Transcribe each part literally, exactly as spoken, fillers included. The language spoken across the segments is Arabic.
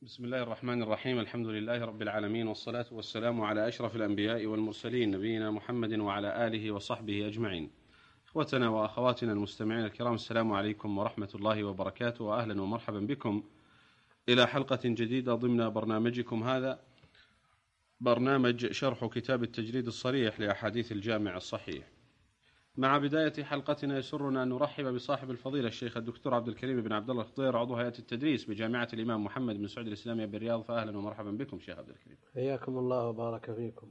بسم الله الرحمن الرحيم. الحمد لله رب العالمين، والصلاة والسلام على أشرف الأنبياء والمرسلين، نبينا محمد وعلى آله وصحبه أجمعين. إخوتنا وأخواتنا المستمعين الكرام، السلام عليكم ورحمة الله وبركاته، وأهلا ومرحبا بكم إلى حلقة جديدة ضمن برنامجكم هذا، برنامج شرح كتاب التجريد الصريح لأحاديث الجامع الصحيح. مع بداية حلقتنا يسرنا أن نرحب بصاحب الفضيلة الشيخ الدكتور عبد الكريم بن عبد الله الخضير، عضو هيئة التدريس بجامعة الإمام محمد بن سعود الإسلامية بالرياض. فأهلا ومرحبا بكم شيخ عبد الكريم. حياكم الله وبارك فيكم.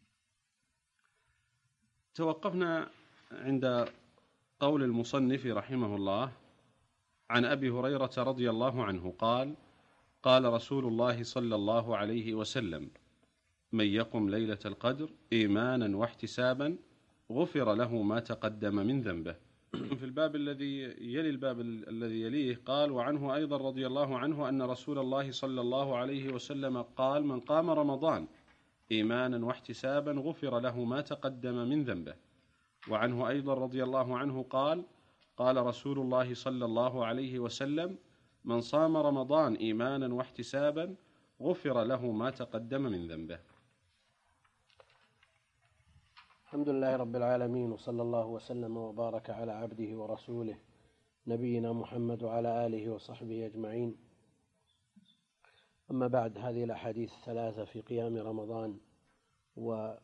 توقفنا عند قول المصنف رحمه الله: عن أبي هريرة رضي الله عنه قال: قال رسول الله صلى الله عليه وسلم: من يقم ليلة القدر إيمانا واحتسابا غفر له ما تقدم من ذنبه. في الباب الذي يلي الباب الذي يليه قال: وعنه أيضا رضي الله عنه أن رسول الله صلى الله عليه وسلم قال: من قام رمضان إيمانا واحتسابا غفر له ما تقدم من ذنبه. وعنه أيضا رضي الله عنه قال: قال رسول الله صلى الله عليه وسلم: من صام رمضان إيمانا واحتسابا غفر له ما تقدم من ذنبه. الحمد لله رب العالمين، وصلى الله وسلم وبارك على عبده ورسوله نبينا محمد وعلى آله وصحبه أجمعين. أما بعد، هذه الأحاديث الثلاثة في قيام رمضان وفي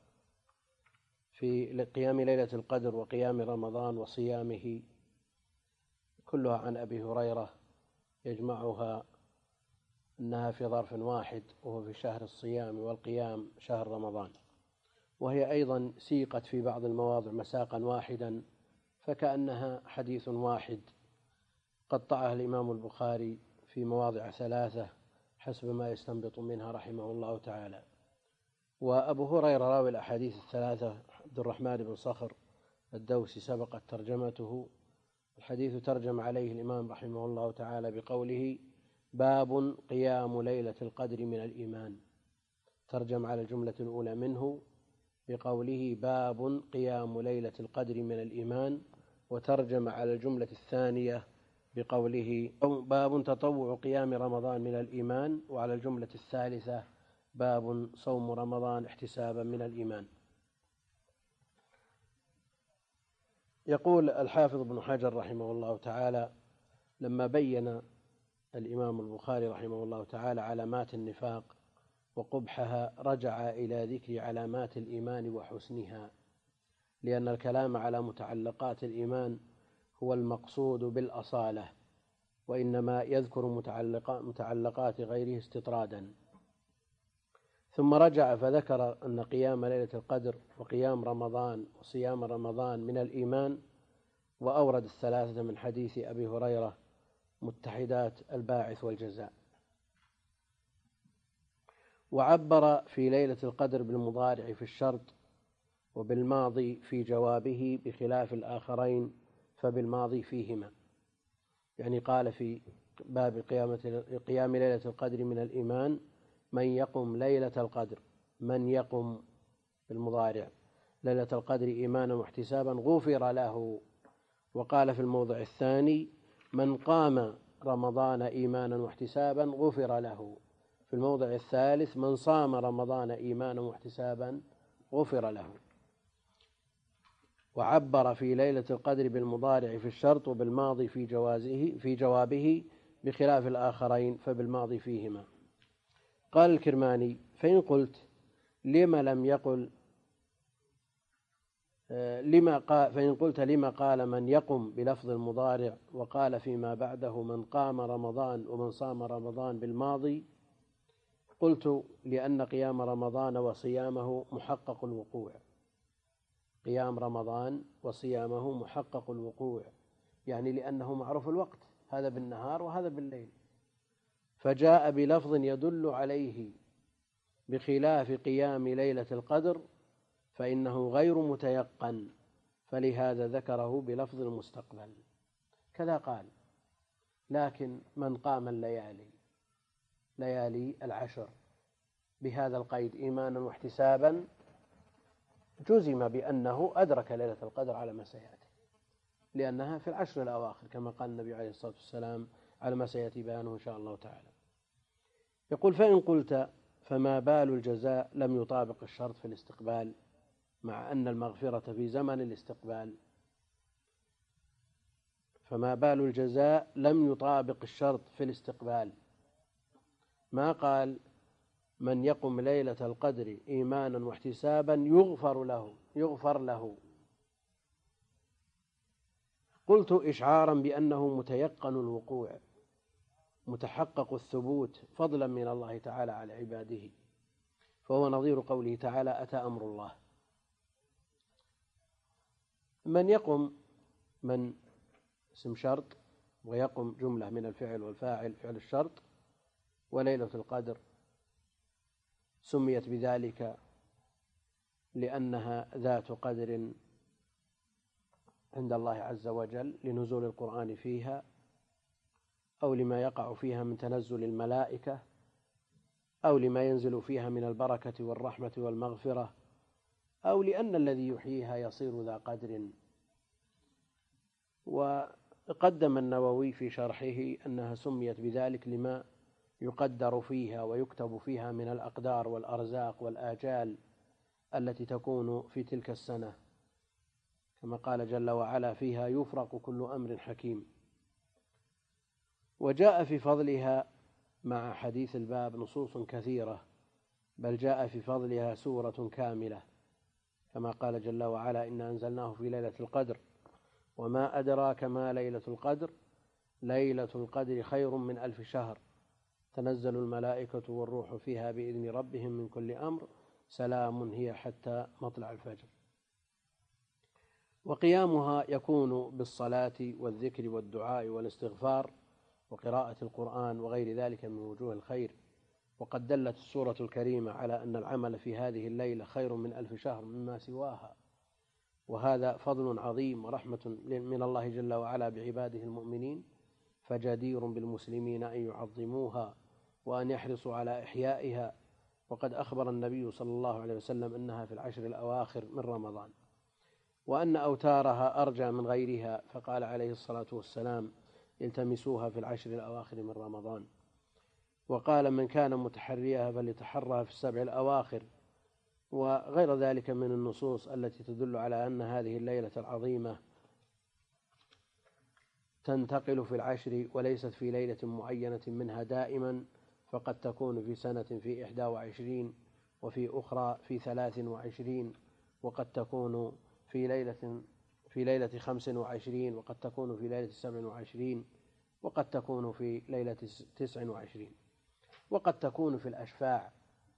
قيام ليلة القدر وقيام رمضان وصيامه كلها عن أبي هريرة، يجمعها أنها في ظرف واحد، وهو في شهر الصيام والقيام شهر رمضان، وهي أيضا سيقت في بعض المواضع مساقا واحدا، فكأنها حديث واحد قطعها الإمام البخاري في مواضع ثلاثة حسب ما يستنبط منها رحمه الله تعالى. وأبو هريرة راوي الأحاديث الثلاثة عبد الرحمن بن صخر الدوسي سبقت ترجمته. الحديث ترجم عليه الإمام رحمه الله تعالى بقوله: باب قيام ليلة القدر من الإيمان. ترجم على الجملة الأولى منه بقوله: باب قيام ليلة القدر من الإيمان، وترجم على الجملة الثانية بقوله: باب تطوع قيام رمضان من الإيمان، وعلى الجملة الثالثة باب صوم رمضان احتسابا من الإيمان. يقول الحافظ ابن حجر رحمه الله تعالى لما بين الإمام البخاري رحمه الله تعالى علامات النفاق وقبحها، رجع إلى ذكر علامات الإيمان وحسنها، لأن الكلام على متعلقات الإيمان هو المقصود بالأصالة، وإنما يذكر متعلقات غيره استطرادا. ثم رجع فذكر أن قيام ليلة القدر وقيام رمضان وصيام رمضان من الإيمان، وأورد الثلاثة من حديث أبي هريرة متحدات الباعث والجزاء. وعبر في ليلة القدر بالمضارع في الشرط وبالماضي في جوابه، بخلاف الآخرين فبالماضي فيهما. يعني قال في باب قيام ليلة القدر من الإيمان: من يقم ليلة القدر، من يقم بالمضارع ليلة القدر إيمانا واحتسابا غفر له. وقال في الموضع الثاني: من قام رمضان إيمانا واحتسابا غفر له. في الموضع الثالث: من صام رمضان إيمانا واحتسابا غفر له. وعبر في ليلة القدر بالمضارع في الشرط وبالماضي في جوازه في جوابه، بخلاف الآخرين فبالماضي فيهما. قال الكرماني: فإن قلت لما لم يقل لما قال فإن قلت لما قال من يقم بلفظ المضارع، وقال فيما بعده من قام رمضان ومن صام رمضان بالماضي، قلت: لأن قيام رمضان وصيامه محقق الوقوع. قيام رمضان وصيامه محقق الوقوع، يعني لأنه معروف الوقت، هذا بالنهار وهذا بالليل، فجاء بلفظ يدل عليه، بخلاف قيام ليلة القدر فإنه غير متيقن، فلهذا ذكره بلفظ المستقبل. كذا قال: لكن من قام الليالي ليالي العشر بهذا القيد إيمانا واحتسابا، جزم بأنه أدرك ليلة القدر على ما سيأتي، لأنها في العشر الأواخر كما قال النبي عليه الصلاة والسلام، على ما سيأتي بيانه إن شاء الله تعالى. يقول: فإن قلت فما بال الجزاء لم يطابق الشرط في الاستقبال مع أن المغفرة في زمن الاستقبال؟ فما بال الجزاء لم يطابق الشرط في الاستقبال، ما قال من يقم ليلة القدر إيمانا واحتسابا يغفر له يغفر له قلت إشعارا بأنه متيقن الوقوع متحقق الثبوت فضلا من الله تعالى على عباده، فهو نظير قوله تعالى: أتى أمر الله. من يقم من اسم شرط، ويقم جملة من الفعل والفاعل فعل الشرط، وليلة القدر سميت بذلك لأنها ذات قدر عند الله عز وجل لنزول القرآن فيها، أو لما يقع فيها من تنزل الملائكة، أو لما ينزل فيها من البركة والرحمة والمغفرة، أو لأن الذي يحييها يصير ذا قدر. وقدم النووي في شرحه أنها سميت بذلك لما يقدر فيها ويكتب فيها من الأقدار والأرزاق والآجال التي تكون في تلك السنة، كما قال جل وعلا: فيها يفرق كل أمر حكيم. وجاء في فضلها مع حديث الباب نصوص كثيرة، بل جاء في فضلها سورة كاملة، كما قال جل وعلا: إنا أنزلناه في ليلة القدر وما أدراك ما ليلة القدر ليلة القدر خير من ألف شهر تنزل الملائكة والروح فيها بإذن ربهم من كل أمر سلام هي حتى مطلع الفجر. وقيامها يكون بالصلاة والذكر والدعاء والاستغفار وقراءة القرآن وغير ذلك من وجوه الخير. وقد دلت السورة الكريمة على أن العمل في هذه الليلة خير من ألف شهر مما سواها، وهذا فضل عظيم ورحمة من الله جل وعلا بعباده المؤمنين، فجدير بالمسلمين أن يعظموها وأن يحرصوا على إحيائها. وقد أخبر النبي صلى الله عليه وسلم أنها في العشر الأواخر من رمضان، وأن أوتارها أرجى من غيرها، فقال عليه الصلاة والسلام: التمسوها في العشر الأواخر من رمضان. وقال: من كان متحريها فليتحرها في السبع الأواخر، وغير ذلك من النصوص التي تدل على أن هذه الليلة العظيمة تنتقل في العشر وليست في ليلة معينة منها دائما، فقد تكون في سنة في إحدى وعشرين، وفي أخرى في ثلاث وعشرين، وقد تكون في ليلة في ليلة خمس وعشرين، وقد تكون في ليلة سبع وعشرين، وقد تكون في ليلة تسع وعشرين، وقد تكون في الأشفاع،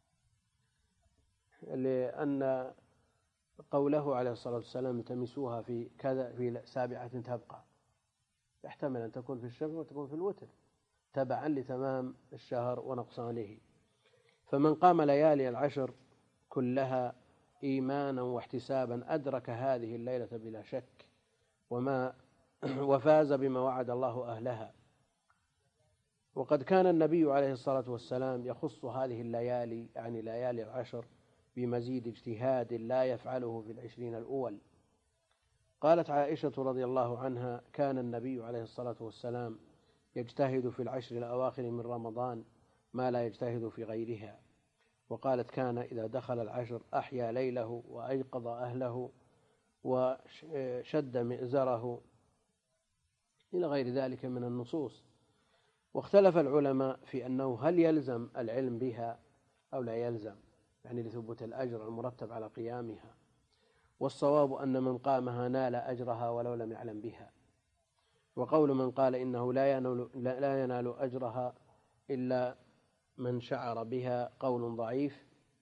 لأن قوله عليه الصلاة والسلام: التمسوها في كذا في سابعة تبقى، يحتمل أن تكون في الشفع وتكون في الوتر تبعا لتمام الشهر ونقصانه. فمن قام ليالي العشر كلها إيمانا واحتسابا أدرك هذه الليلة بلا شك، وما وفاز بما وعد الله أهلها. وقد كان النبي عليه الصلاة والسلام يخص هذه الليالي، يعني ليالي العشر، بمزيد اجتهاد لا يفعله في العشرين الأول. قالت عائشة رضي الله عنها: كان النبي عليه الصلاة والسلام يجتهد في العشر الأواخر من رمضان ما لا يجتهد في غيرها. وقالت: كان إذا دخل العشر أحيا ليله وأيقظ أهله وشد مئزره، إلى غير ذلك من النصوص. واختلف العلماء في أنه هل يلزم العلم بها أو لا يلزم، يعني لثبوت الأجر المرتب على قيامها. والصواب أن من قامها نال أجرها ولو لم يعلم بها. وقول من قال إنه لا ينال, لا ينال أجرها إلا من شعر بها قول ضعيف،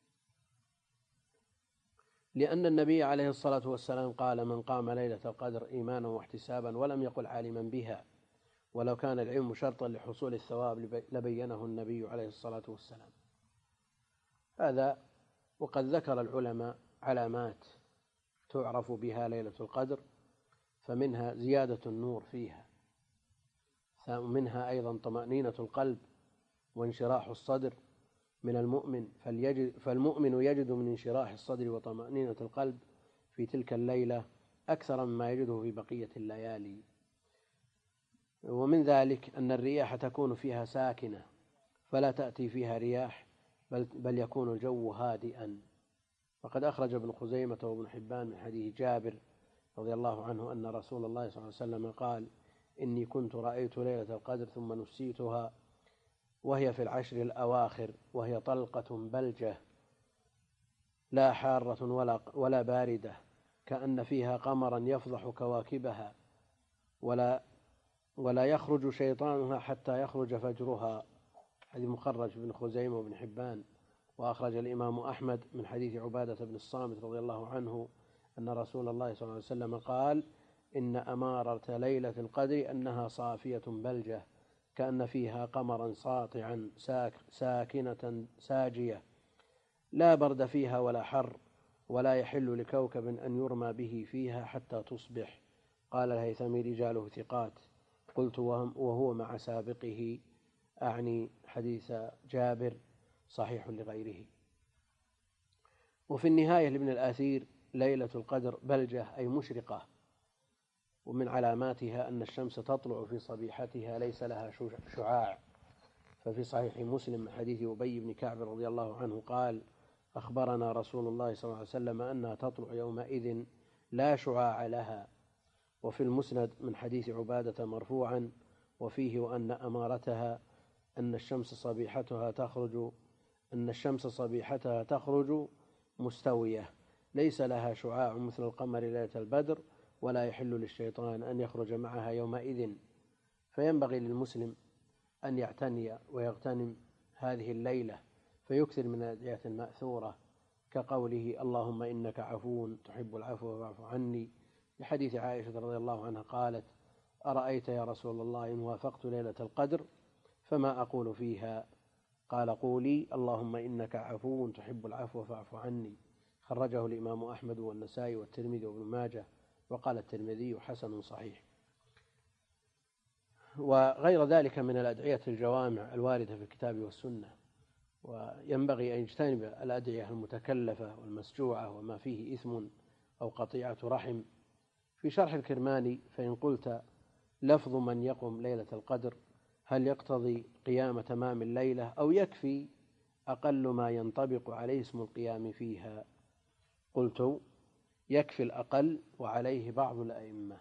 لأن النبي عليه الصلاة والسلام قال: من قام ليلة القدر إيمانا واحتسابا، ولم يقل عالما بها، ولو كان العلم شرطا لحصول الثواب لبينه النبي عليه الصلاة والسلام. هذا. وقد ذكر العلماء علامات تعرف بها ليلة القدر، فمنها زيادة النور فيها، ومنها أيضا طمأنينة القلب وانشراح الصدر من المؤمن، فالمؤمن يجد من انشراح الصدر وطمأنينة القلب في تلك الليلة أكثر مما يجده في بقية الليالي. ومن ذلك أن الرياح تكون فيها ساكنة، فلا تأتي فيها رياح بل, بل يكون الجو هادئا. وقد أخرج ابن خزيمة وابن حبان من حديث جابر رضي الله عنه أن رسول الله صلى الله عليه وسلم قال: إني كنت رأيت ليلة القدر ثم نسيتها وهي في العشر الأواخر، وهي طلقة بلجة لا حارة ولا, ولا باردة، كأن فيها قمرا يفضح كواكبها، ولا, ولا يخرج شيطانها حتى يخرج فجرها. حديث مخرج بن خزيمة وابن حبان. وأخرج الإمام أحمد من حديث عبادة بن الصامت رضي الله عنه أن رسول الله صلى الله عليه وسلم قال: إن أمارة ليلة القدر أنها صافية بلجة، كأن فيها قمرا ساطعا ساكنة ساجية، لا برد فيها ولا حر، ولا يحل لكوكب أن يرمى به فيها حتى تصبح. قال الهيثمي: رجاله ثقات. قلت: وهو مع سابقه، أعني حديث جابر، صحيح لغيره. وفي النهاية لابن الأثير: ليلة القدر بلجة أي مشرقة، ومن علاماتها أن الشمس تطلع في صبيحتها ليس لها شعاع. ففي صحيح مسلم من حديث أبي بن كعب رضي الله عنه قال: أخبرنا رسول الله صلى الله عليه وسلم أنها تطلع يومئذ لا شعاع لها. وفي المسند من حديث عبادة مرفوعا وفيه: وأن أمارتها أن الشمس صبيحتها تخرج أن الشمس صبيحتها تخرج مستوية ليس لها شعاع مثل القمر ليلة البدر، ولا يحل للشيطان أن يخرج معها يومئذ. فينبغي للمسلم أن يعتني ويغتنم هذه الليلة، فيكثر من الأدعية المأثورة كقوله: اللهم إنك عفو تحب العفو فاعف عني، لحديث عائشة رضي الله عنها قالت: أرأيت يا رسول الله إن وافقت ليلة القدر فما أقول فيها؟ قال: قولي: اللهم إنك عفو تحب العفو فاعف عني. خرجه الإمام أحمد والنسائي والترمذي وابن ماجه، وقال الترمذي: حسن صحيح. وغير ذلك من الأدعية الجوامع الواردة في الكتاب والسنة. وينبغي أن يجتنب الأدعية المتكلفة والمسجوعة وما فيه إثم أو قطيعة رحم. في شرح الكرماني: فإن قلت لفظ من يقوم ليلة القدر هل يقتضي قيام تمام الليلة أو يكفي أقل ما ينطبق عليه اسم القيام فيها؟ قلت: يكفي الأقل، وعليه بعض الأئمة،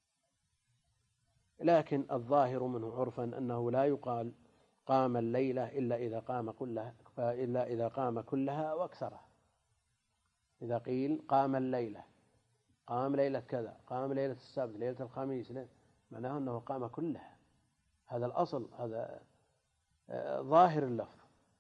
لكن الظاهر منه عرفا أنه لا يقال قام الليلة إلا إذا قام كلها إلا إذا قام كلها وأكثرها. إذا قيل قام الليلة، قام ليلة كذا، قام ليلة السبت، ليلة الخميس، معناه أنه قام كلها. هذا الأصل، هذا ظاهر اللفظ.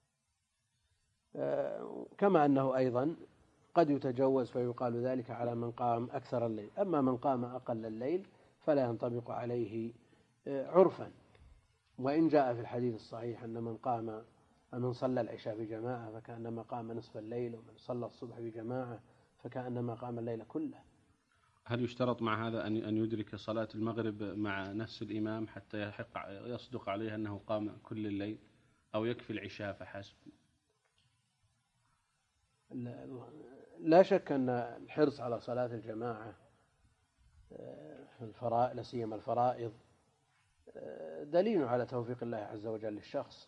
كما أنه أيضا قد يتجوز فيقال ذلك على من قام أكثر الليل. أما من قام أقل الليل فلا ينطبق عليه عرفا. وإن جاء في الحديث الصحيح أن من قام من صلى العشاء بجماعة فكأنما قام نصف الليل، ومن صلى الصبح بجماعة فكأنما قام الليل كله. هل يشترط مع هذا أن أن يدرك صلاة المغرب مع نفس الإمام حتى يحق يصدق عليه أنه قام كل الليل، أو يكفي العشاء فحسب؟ لا شك أن الحرص على صلاة الجماعة في الفرائض، لا سيما الفرائض، دليل على توفيق الله عز وجل للشخص.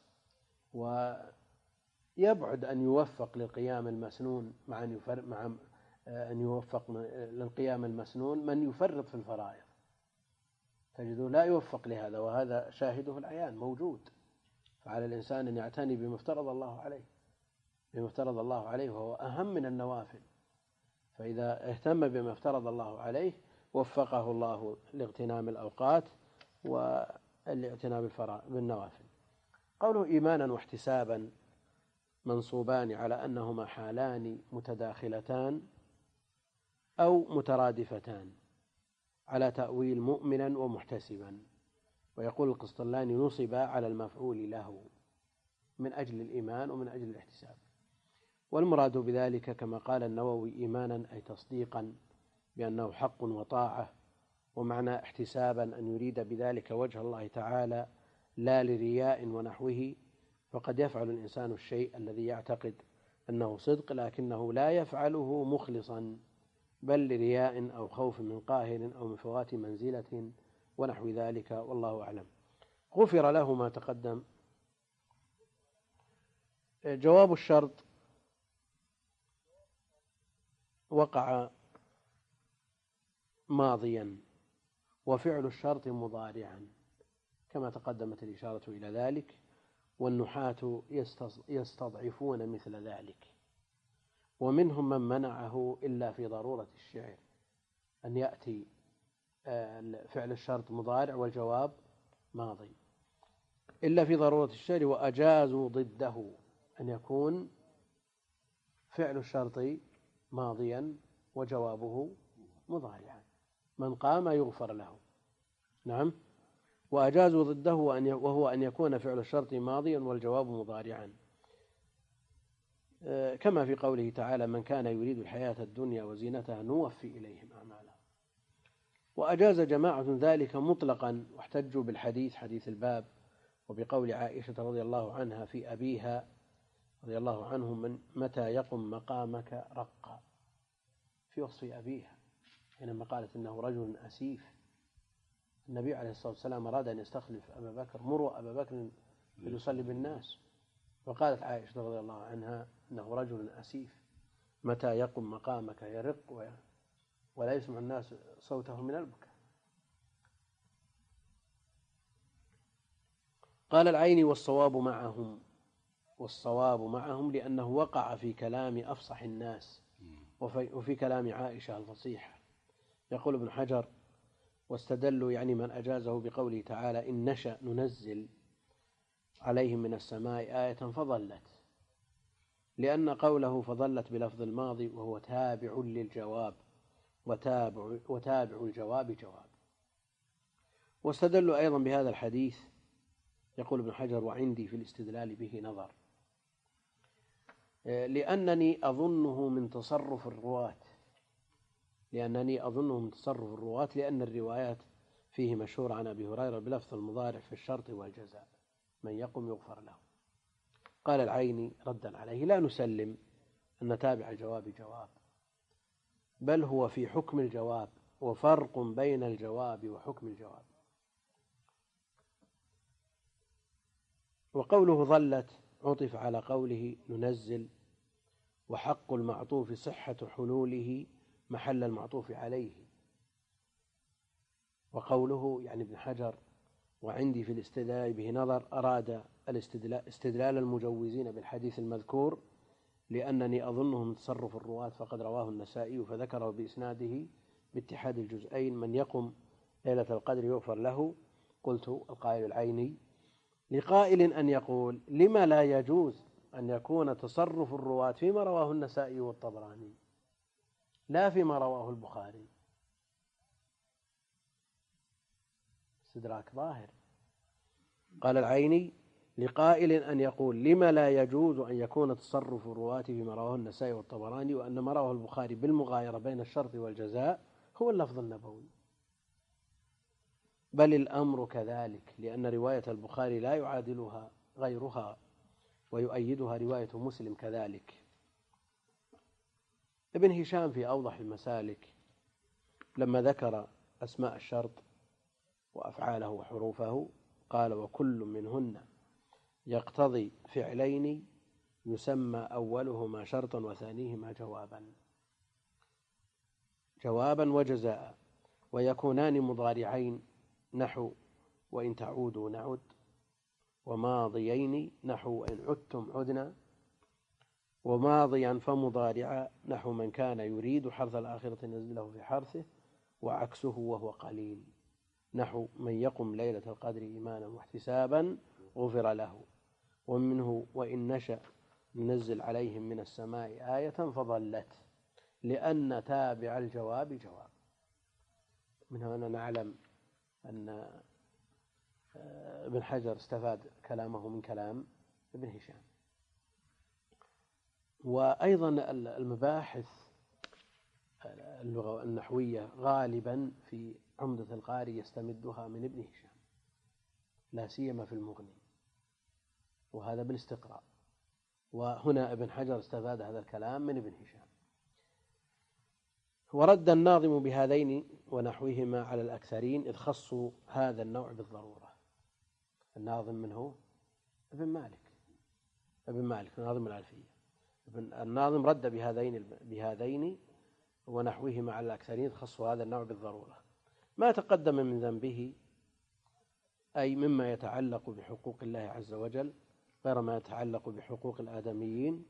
ويبعد أن يوفق للقيام المسنون مع أن يفرق مع أن يوفق للقيام المسنون من يفرط في الفرائض، تجده لا يوفق لهذا، وهذا شاهده العيان موجود. فعلى الإنسان أن يعتني بما افترض الله عليه بما افترض الله عليه وهو أهم من النوافل. فإذا اهتم بما افترض الله عليه وفقه الله لاغتنام الأوقات والاعتناء بالنوافل. قوله إيمانا واحتسابا منصوبان على أنهما حالان متداخلتان أو مترادفتان على تأويل مؤمنا ومحتسبا. ويقول القسطلاني: نصب على المفعول له من أجل الإيمان ومن أجل الاحتساب. والمراد بذلك كما قال النووي: إيمانا أي تصديقا بأنه حق وطاعة. ومعنى احتسابا أن يريد بذلك وجه الله تعالى لا لرياء ونحوه. فقد يفعل الإنسان الشيء الذي يعتقد أنه صدق لكنه لا يفعله مخلصا، بل لرياء أو خوف من قاهر أو من فوات منزلة ونحو ذلك، والله أعلم. غفر له ما تقدم جواب الشرط وقع ماضيا وفعل الشرط مضارعا كما تقدمت الإشارة إلى ذلك، والنحاة يستضعفون مثل ذلك، ومنهم من منعه إلا في ضرورة الشعر أن يأتي فعل الشرط مضارع والجواب ماضي، إلا في ضرورة الشعر، وأجازوا ضده أن يكون فعل الشرط ماضيا وجوابه مضارعا، من قام يغفر له. نعم، وأجازوا ضده وهو أن يكون فعل الشرط ماضيا والجواب مضارعا، كما في قوله تعالى: من كان يريد الحياة الدنيا وزينتها نوفي إليهم أعمالهم. وأجاز جماعة ذلك مطلقا، واحتجوا بالحديث حديث الباب، وبقول عائشة رضي الله عنها في أبيها رضي الله عنه: من متى يقم مقامك رقا، في وصف أبيها حينما قالت إنه رجل أسيف. النبي عليه الصلاة والسلام أراد أن يستخلف أبا بكر: مروا أبا بكر فليصلي بالناس، وقالت عائشة رضي الله عنها إنه رجل أسيف متى يقم مقامك يرق ولا يسمع الناس صوته من البكاء. قال العيني: والصواب معهم، والصواب معهم لأنه وقع في كلام أفصح الناس وفي, وفي كلام عائشة الفصيحة. يقول ابن حجر: واستدلوا يعني من أجازه بقوله تعالى: إن نشأ ننزل عليهم من السماء آية فظلت، لأن قوله فظلت بلفظ الماضي وهو تابع للجواب، وتابع, وتابع الجواب جواب. واستدلوا أيضا بهذا الحديث. يقول ابن حجر: وعندي في الاستدلال به نظر، لأنني أظنه من تصرف الرواة لأنني أظنه من تصرف الرواة لأن الروايات فيه مشهور عن أبي هريرة بلفظ المضارع في الشرط والجزاء: من يقم يغفر له. قال العيني ردا عليه: لا نسلم أن تابع الجواب جواب، بل هو في حكم الجواب، وفرق بين الجواب وحكم الجواب. وقوله ظلت عطف على قوله ننزل، وحق المعطوف صحة حلوله محل المعطوف عليه. وقوله يعني ابن حجر: وعندي في الاستدلال به نظر، أراد الاستدلال استدلال المجوزين بالحديث المذكور، لأنني أظنه من تصرف الرواة، فقد رواه النسائي فذكره بإسناده باتحاد الجزئين: من يقم ليلة القدر يغفر له. قلت القائل العيني: لقائل أن يقول: لما لا يجوز أن يكون تصرف الرواة فيما رواه النسائي والطبراني لا فيما رواه البخاري؟ استدراك ظاهر. قال العيني: لقائل أن يقول: لما لا يجوز أن يكون تصرف الرواة فيما رواه النسائي والطبراني، وأن ما رواه البخاري بالمغايرة بين الشرط والجزاء هو اللفظ النبوي؟ بل الأمر كذلك، لأن رواية البخاري لا يعادلها غيرها، ويؤيدها رواية مسلم كذلك. ابن هشام في أوضح المسالك لما ذكر أسماء الشرط وأفعاله وحروفه قال: وكل منهن يقتضي فعلين يسمى أولهما شرطا وثانيهما جوابا جوابا وجزاء، ويكونان مضارعين نحو وإن تعودوا نعد، وماضيين نحو وإن عدتم عدنا، وماضيا فمضارعا نحو من كان يريد حرث الآخرة نزله في حرثه، وعكسه وهو قليل نحو من يقم ليلة القدر إيمانا واحتسابا غفر له. ومنه وإن نشأ ننزل عليهم من السماء آية فظلت، لأن تابع الجواب جواب. من هنا نعلم أن ابن حجر استفاد كلامه من كلام ابن هشام. وأيضا المباحث اللغة النحوية غالبا في عمدة القاري يستمدها من ابن هشام، لا سيما في المغني، وهذا بالاستقراء. وهنا ابن حجر استفاد هذا الكلام من ابن هشام. ورد الناظم بهذين ونحوهما على الأكثرين، إذ خصوا هذا النوع بالضرورة. الناظم منه ابن مالك، ابن مالك ناظم الألفية. الناظم رد بهذين بهذين ونحوهما على الأكثرين، خصوا هذا النوع بالضرورة. ما تقدم من ذنبه أي مما يتعلق بحقوق الله عز وجل غير ما يتعلق بحقوق الآدميين،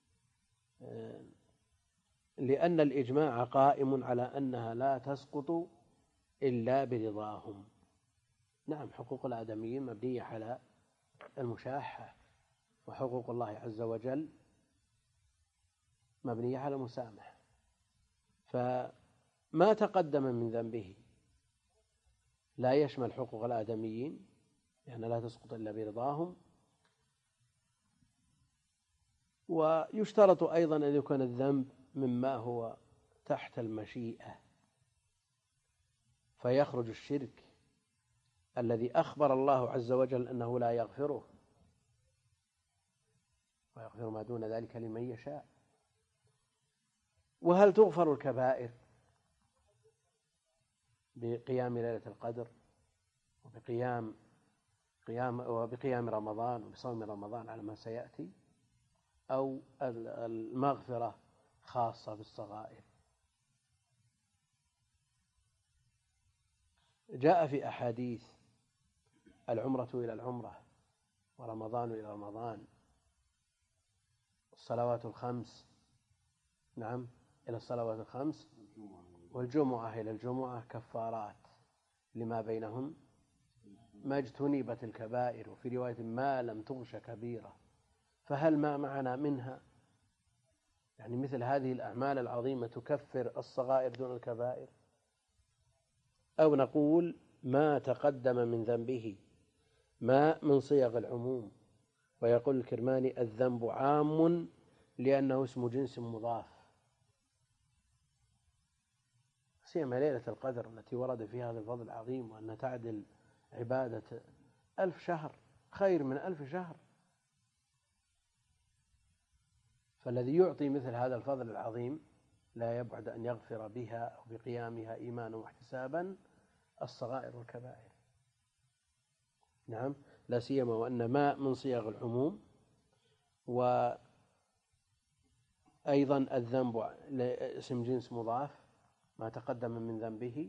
لأن الإجماع قائم على أنها لا تسقط إلا برضاهم. نعم، حقوق الآدميين مبنية على المشاحة، وحقوق الله عز وجل مبنية على المسامحة. فما تقدم من ذنبه لا يشمل حقوق الآدميين، يعني لا تسقط إلا برضاهم. ويشترط أيضا أن يكون الذنب مما هو تحت المشيئة، فيخرج الشرك الذي أخبر الله عز وجل أنه لا يغفره، ويغفر ما دون ذلك لمن يشاء. وهل تغفر الكبائر بقيام ليلة القدر وبقيام قيام وبقيام رمضان وبصوم رمضان على ما سيأتي، أو المغفرة خاصة بالصغائر؟ جاء في أحاديث العمرة إلى العمرة، ورمضان إلى رمضان، الصلوات الخمس نعم إلى الصلوات الخمس، والجمعة إلى الجمعة كفارات لما بينهم ما اجتنبت الكبائر، وفي رواية ما لم تغش كبيرة. فهل ما معنا منها يعني مثل هذه الأعمال العظيمة تكفر الصغائر دون الكبائر، أو نقول ما تقدم من ذنبه ما من صيغ العموم؟ ويقول الكرماني الذنب عام لأنه اسم جنس مضاف، سيما ليلة القدر التي ورد فيها هذا الفضل العظيم، وأنها تعدل عبادة ألف شهر، خير من ألف شهر. فالذي يعطي مثل هذا الفضل العظيم لا يبعد أن يغفر بها أو بقيامها إيمانا واحتسابا الصغائر والكبائر. نعم، لا سيما وأن ما من صيغ العموم. وأيضا الذنب اسم جنس مضاف، ما تقدم من ذنبه.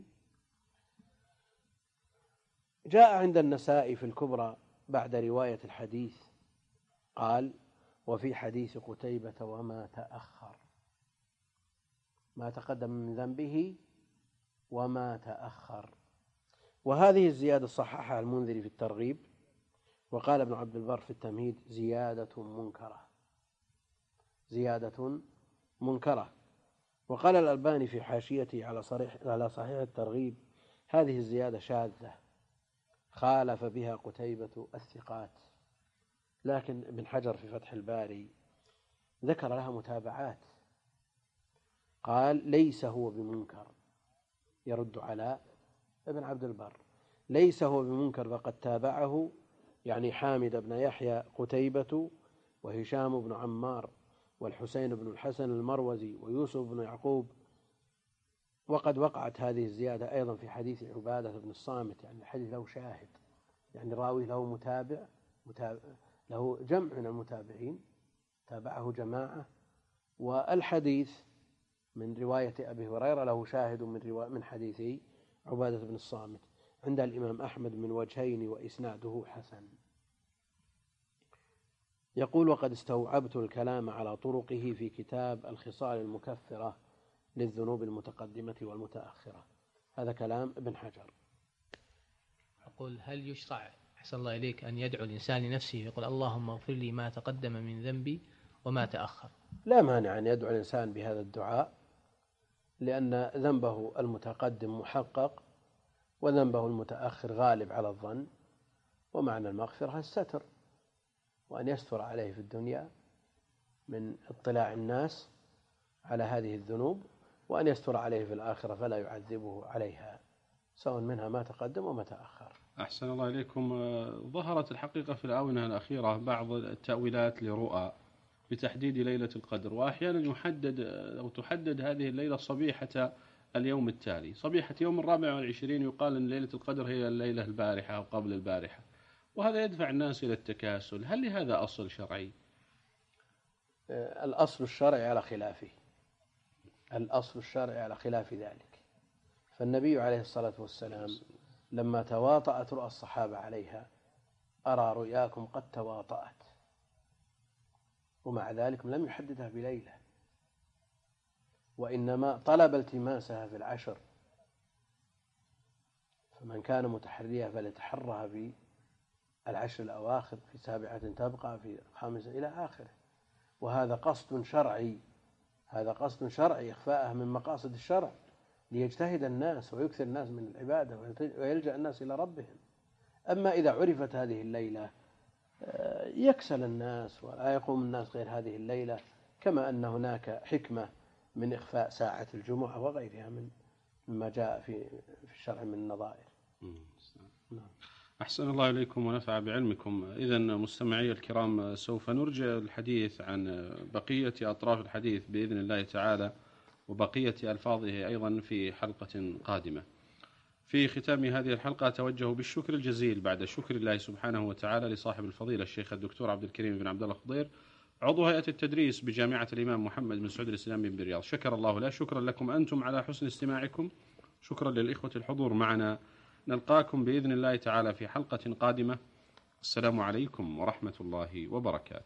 جاء عند النسائي في الكبرى بعد رواية الحديث قال: وفي حديث قتيبة وما تأخر، ما تقدم من ذنبه وما تأخر. وهذه الزيادة صححها المنذري في الترغيب، وقال ابن عبد البر في التمهيد زيادة منكرة، زيادة منكرة. وقال الألباني في حاشيته على صحيح على صحيح الترغيب هذه الزيادة شاذة خالف بها قتيبة الثقات. لكن ابن حجر في فتح الباري ذكر لها متابعات، قال: ليس هو بمنكر، يرد على ابن عبد البر، ليس هو بمنكر، فقد تابعه يعني حامد بن يحيى قتيبة وهشام بن عمار والحسين بن الحسن المروزي ويوسف بن يعقوب. وقد وقعت هذه الزيادة أيضا في حديث عبادة بن الصامت، يعني الحديث له شاهد، يعني راوي له متابع, متابع له جمع من المتابعين، تابعه جماعة. والحديث من رواية أبي هريرة له شاهد من, روا... من حديثي عبادة بن الصامت عند الإمام أحمد من وجهين وإسناده حسن. يقول: وقد استوعبت الكلام على طرقه في كتاب الخصال المكفرة للذنوب المتقدمة والمتأخرة. هذا كلام ابن حجر. أقول: هل يشرع أحسن الله إليك أن يدعو الإنسان لنفسه يقول اللهم اغفر لي ما تقدم من ذنبي وما تأخر؟ لا مانع أن يدعو الإنسان بهذا الدعاء، لأن ذنبه المتقدم محقق وذنبه المتأخر غالب على الظن. ومعنى المغفرة الستر، وأن يستر عليه في الدنيا من اطلاع الناس على هذه الذنوب، وأن يستر عليه في الآخرة فلا يعذبه عليها، سواء منها ما تقدم وما تأخر. أحسن الله إليكم. ظهرت الحقيقة في الآونة الأخيرة بعض التأويلات لرؤى بتحديد ليلة القدر، وأحيانا يحدد أو تحدد هذه الليلة صبيحة اليوم التالي، صبيحة يوم الرابع والعشرين يقال أن ليلة القدر هي الليلة البارحة أو قبل البارحة، وهذا يدفع الناس إلى التكاسل. هل لهذا أصل شرعي؟ الأصل الشرعي على خلافه، الأصل الشرعي على خلاف ذلك. فالنبي عليه الصلاة والسلام لما تواطأت رؤى الصحابة عليها أرى رؤياكم قد تواطأت، ومع ذلك لم يحددها بليلة، وإنما طلب التماسها في العشر، فمن كان متحريها فليتحرها في العشر الأواخر، في سابعة تبقى، في خامسة، إلى آخره. وهذا قصد شرعي، هذا قصد شرعي إخفاءها من مقاصد الشرع ليجتهد الناس ويكثر الناس من العبادة ويلجأ الناس إلى ربهم. أما إذا عرفت هذه الليلة يكسل الناس ولا يقوم الناس غير هذه الليلة، كما أن هناك حكمة من إخفاء ساعة الجمعة وغيرها من مما جاء في في الشرع من النظائر. أحسن الله إليكم ونفع بعلمكم. إذن مستمعي الكرام سوف نرجع الحديث عن بقية أطراف الحديث بإذن الله تعالى وبقية ألفاظه أيضا في حلقة قادمة. في ختام هذه الحلقة أتوجه بالشكر الجزيل بعد شكر الله سبحانه وتعالى لصاحب الفضيلة الشيخ الدكتور عبد الكريم بن عبد الله الخضير عضو هيئة التدريس بجامعة الإمام محمد بن سعود الإسلامي بالرياض. شكر الله له. شكرا لكم أنتم على حسن استماعكم. شكرا للإخوة الحضور معنا. نلقاكم بإذن الله تعالى في حلقة قادمة. السلام عليكم ورحمة الله وبركاته.